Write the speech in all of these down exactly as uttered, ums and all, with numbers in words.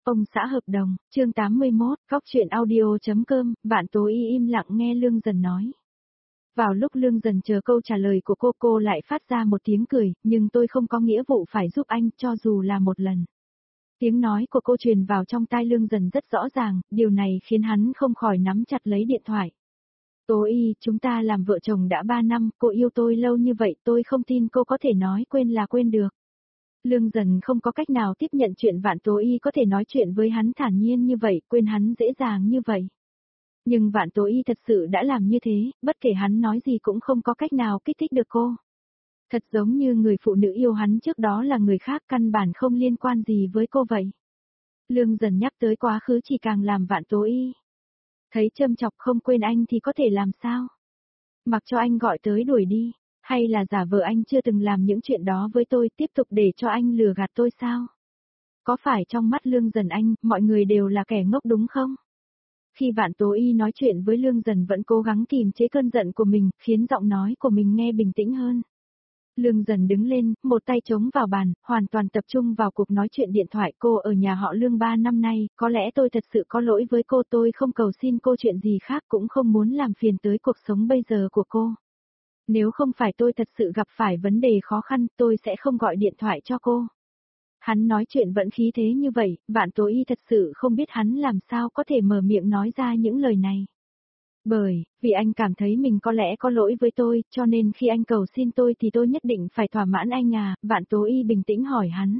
Ông xã hợp đồng, chương tám mươi mốt, góc truyện audio.com, bạn Tố Y im lặng nghe Lương Dần nói. Vào lúc Lương Dần chờ câu trả lời của cô, cô lại phát ra một tiếng cười, nhưng tôi không có nghĩa vụ phải giúp anh, cho dù là một lần. Tiếng nói của cô truyền vào trong tai Lương Dần rất rõ ràng, điều này khiến hắn không khỏi nắm chặt lấy điện thoại. Tố Y, chúng ta làm vợ chồng đã ba năm, cô yêu tôi lâu như vậy, tôi không tin cô có thể nói quên là quên được. Lương Dần không có cách nào tiếp nhận chuyện Vạn Tố Y có thể nói chuyện với hắn thản nhiên như vậy, quên hắn dễ dàng như vậy. Nhưng Vạn Tố Y thật sự đã làm như thế, bất kể hắn nói gì cũng không có cách nào kích thích được cô. Thật giống như người phụ nữ yêu hắn trước đó là người khác, căn bản không liên quan gì với cô vậy. Lương Dần nhắc tới quá khứ chỉ càng làm Vạn Tố Y thấy châm chọc, không quên anh thì có thể làm sao? Mặc cho anh gọi tới đuổi đi. Hay là giả vờ anh chưa từng làm những chuyện đó với tôi, tiếp tục để cho anh lừa gạt tôi sao? Có phải trong mắt Lương Dần anh, mọi người đều là kẻ ngốc đúng không? Khi Vạn Tố Y nói chuyện với Lương Dần vẫn cố gắng kìm chế cơn giận của mình, khiến giọng nói của mình nghe bình tĩnh hơn. Lương Dần đứng lên, một tay chống vào bàn, hoàn toàn tập trung vào cuộc nói chuyện điện thoại. Cô ở nhà họ Lương ba năm nay, có lẽ tôi thật sự có lỗi với cô, tôi không cầu xin cô chuyện gì khác, cũng không muốn làm phiền tới cuộc sống bây giờ của cô. Nếu không phải tôi thật sự gặp phải vấn đề khó khăn, tôi sẽ không gọi điện thoại cho cô. Hắn nói chuyện vẫn khí thế như vậy, Vạn Tố Y thật sự không biết hắn làm sao có thể mở miệng nói ra những lời này. Bởi, vì anh cảm thấy mình có lẽ có lỗi với tôi, cho nên khi anh cầu xin tôi thì tôi nhất định phải thỏa mãn anh à, Vạn Tố Y bình tĩnh hỏi hắn.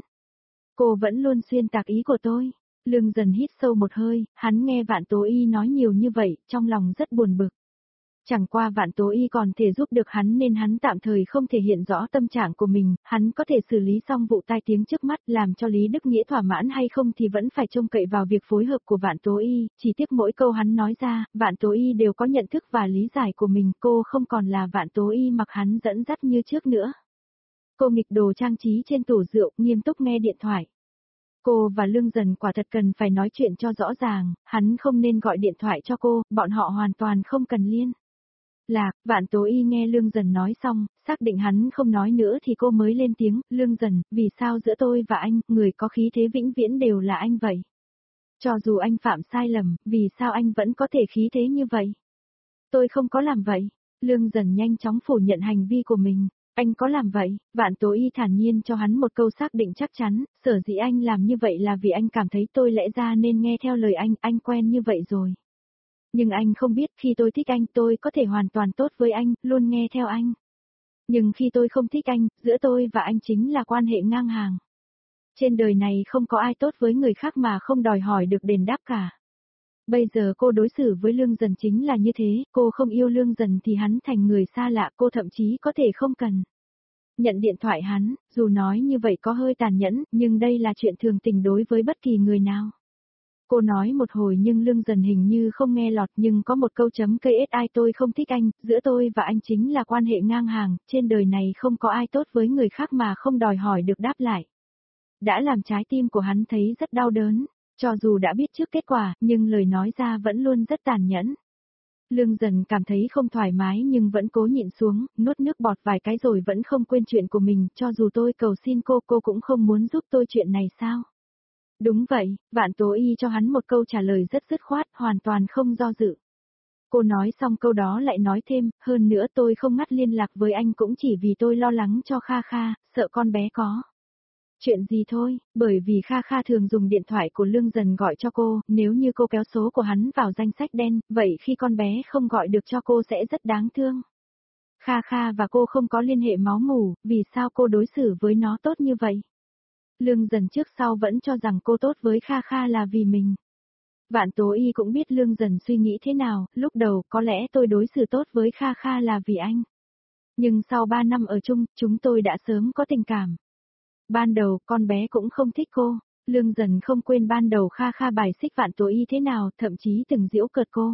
Cô vẫn luôn xuyên tạc ý của tôi. Lương Dần hít sâu một hơi, hắn nghe Vạn Tố Y nói nhiều như vậy, trong lòng rất buồn bực. Chẳng qua Vạn Tố Y còn thể giúp được hắn nên hắn tạm thời không thể hiện rõ tâm trạng của mình, hắn có thể xử lý xong vụ tai tiếng trước mắt, làm cho Lý Đức Nghĩa thỏa mãn hay không thì vẫn phải trông cậy vào việc phối hợp của Vạn Tố Y, chỉ tiếc mỗi câu hắn nói ra, Vạn Tố Y đều có nhận thức và lý giải của mình, cô không còn là Vạn Tố Y mặc hắn dẫn dắt như trước nữa. Cô nghịch đồ trang trí trên tủ rượu, nghiêm túc nghe điện thoại. Cô và Lương Dần quả thật cần phải nói chuyện cho rõ ràng, hắn không nên gọi điện thoại cho cô, bọn họ hoàn toàn không cần liên lạc. Vạn Tố Y nghe Lương Dần nói xong, xác định hắn không nói nữa thì cô mới lên tiếng, Lương Dần, vì sao giữa tôi và anh, người có khí thế vĩnh viễn đều là anh vậy? Cho dù anh phạm sai lầm, vì sao anh vẫn có thể khí thế như vậy? Tôi không có làm vậy. Lương Dần nhanh chóng phủ nhận hành vi của mình. Anh có làm vậy? Vạn Tố Y thản nhiên cho hắn một câu xác định chắc chắn, sở dĩ anh làm như vậy là vì anh cảm thấy tôi lẽ ra nên nghe theo lời anh, anh quen như vậy rồi. Nhưng anh không biết khi tôi thích anh tôi có thể hoàn toàn tốt với anh, luôn nghe theo anh. Nhưng khi tôi không thích anh, giữa tôi và anh chính là quan hệ ngang hàng. Trên đời này không có ai tốt với người khác mà không đòi hỏi được đền đáp cả. Bây giờ cô đối xử với Lương Dần chính là như thế, cô không yêu Lương Dần thì hắn thành người xa lạ, cô thậm chí có thể không cần nhận điện thoại hắn, dù nói như vậy có hơi tàn nhẫn, nhưng đây là chuyện thường tình đối với bất kỳ người nào. Cô nói một hồi nhưng Lương Dần hình như không nghe lọt, nhưng có một câu chấm cây ét ai tôi không thích anh, giữa tôi và anh chính là quan hệ ngang hàng, trên đời này không có ai tốt với người khác mà không đòi hỏi được đáp lại. Đã làm trái tim của hắn thấy rất đau đớn, cho dù đã biết trước kết quả, nhưng lời nói ra vẫn luôn rất tàn nhẫn. Lương Dần cảm thấy không thoải mái nhưng vẫn cố nhịn xuống, nuốt nước bọt vài cái rồi vẫn không quên chuyện của mình, cho dù tôi cầu xin cô, cô cũng không muốn giúp tôi chuyện này sao? Đúng vậy, Vạn Tố Y cho hắn một câu trả lời rất dứt khoát, hoàn toàn không do dự. Cô nói xong câu đó lại nói thêm, hơn nữa tôi không ngắt liên lạc với anh cũng chỉ vì tôi lo lắng cho Kha Kha, sợ con bé có chuyện gì thôi, bởi vì Kha Kha thường dùng điện thoại của Lương Dần gọi cho cô, nếu như cô kéo số của hắn vào danh sách đen, vậy khi con bé không gọi được cho cô sẽ rất đáng thương. Kha Kha và cô không có liên hệ máu mủ, vì sao cô đối xử với nó tốt như vậy? Lương Dần trước sau vẫn cho rằng cô tốt với Kha Kha là vì mình. Vạn Tố Y cũng biết Lương Dần suy nghĩ thế nào, lúc đầu có lẽ tôi đối xử tốt với Kha Kha là vì anh. Nhưng sau ba năm ở chung, chúng tôi đã sớm có tình cảm. Ban đầu, con bé cũng không thích cô. Lương Dần không quên ban đầu Kha Kha bài xích Vạn Tố Y thế nào, thậm chí từng giễu cợt cô.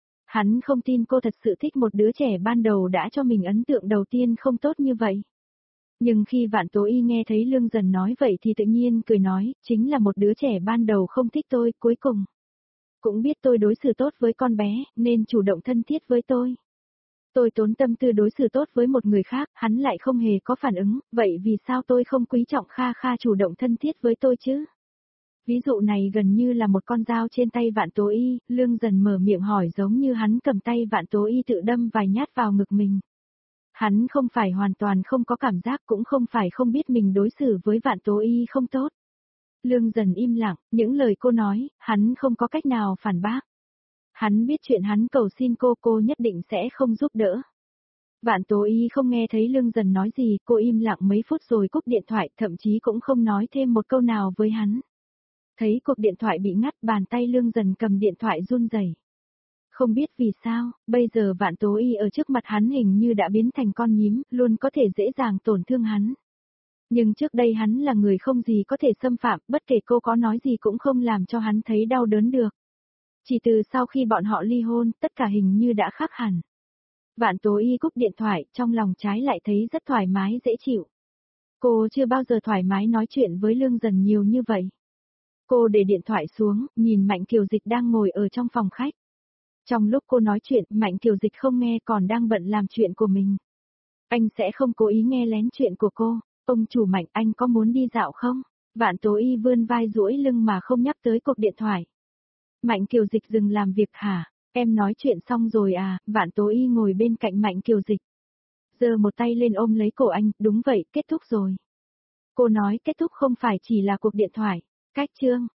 Hắn không tin cô thật sự thích một đứa trẻ ban đầu đã cho mình ấn tượng đầu tiên không tốt như vậy. Nhưng khi Vạn Tố Y nghe thấy Lương Dần nói vậy thì tự nhiên cười nói, chính là một đứa trẻ ban đầu không thích tôi, cuối cùng cũng biết tôi đối xử tốt với con bé, nên chủ động thân thiết với tôi. Tôi tốn tâm tư đối xử tốt với một người khác, hắn lại không hề có phản ứng, vậy vì sao tôi không quý trọng Kha Kha chủ động thân thiết với tôi chứ? Ví dụ này gần như là một con dao trên tay Vạn Tố Y, Lương Dần mở miệng hỏi giống như hắn cầm tay Vạn Tố Y tự đâm vài nhát vào ngực mình. Hắn không phải hoàn toàn không có cảm giác, cũng không phải không biết mình đối xử với Vạn Tố Y không tốt. Lương Dần im lặng, những lời cô nói, hắn không có cách nào phản bác. Hắn biết chuyện hắn cầu xin cô, cô nhất định sẽ không giúp đỡ. Vạn Tố Y không nghe thấy Lương Dần nói gì, cô im lặng mấy phút rồi cúp điện thoại, thậm chí cũng không nói thêm một câu nào với hắn. Thấy cuộc điện thoại bị ngắt, bàn tay Lương Dần cầm điện thoại run rẩy. Không biết vì sao, bây giờ Vạn Tố Y ở trước mặt hắn hình như đã biến thành con nhím, luôn có thể dễ dàng tổn thương hắn. Nhưng trước đây hắn là người không gì có thể xâm phạm, bất kể cô có nói gì cũng không làm cho hắn thấy đau đớn được. Chỉ từ sau khi bọn họ ly hôn, tất cả hình như đã khác hẳn. Vạn Tố Y cúp điện thoại, trong lòng trái lại thấy rất thoải mái dễ chịu. Cô chưa bao giờ thoải mái nói chuyện với Lương Dần nhiều như vậy. Cô để điện thoại xuống, nhìn Mạnh Kiều Dịch đang ngồi ở trong phòng khách. Trong lúc cô nói chuyện, Mạnh Kiều Dịch không nghe, còn đang bận làm chuyện của mình. Anh sẽ không cố ý nghe lén chuyện của cô. Ông chủ Mạnh, anh có muốn đi dạo không? Vạn Tố Y vươn vai duỗi lưng mà không nhắc tới cuộc điện thoại. Mạnh Kiều Dịch dừng làm việc hả? Em nói chuyện xong rồi à? Vạn Tố Y ngồi bên cạnh Mạnh Kiều Dịch. Giơ một tay lên ôm lấy cổ anh, đúng vậy, kết thúc rồi. Cô nói kết thúc không phải chỉ là cuộc điện thoại. Cách chương.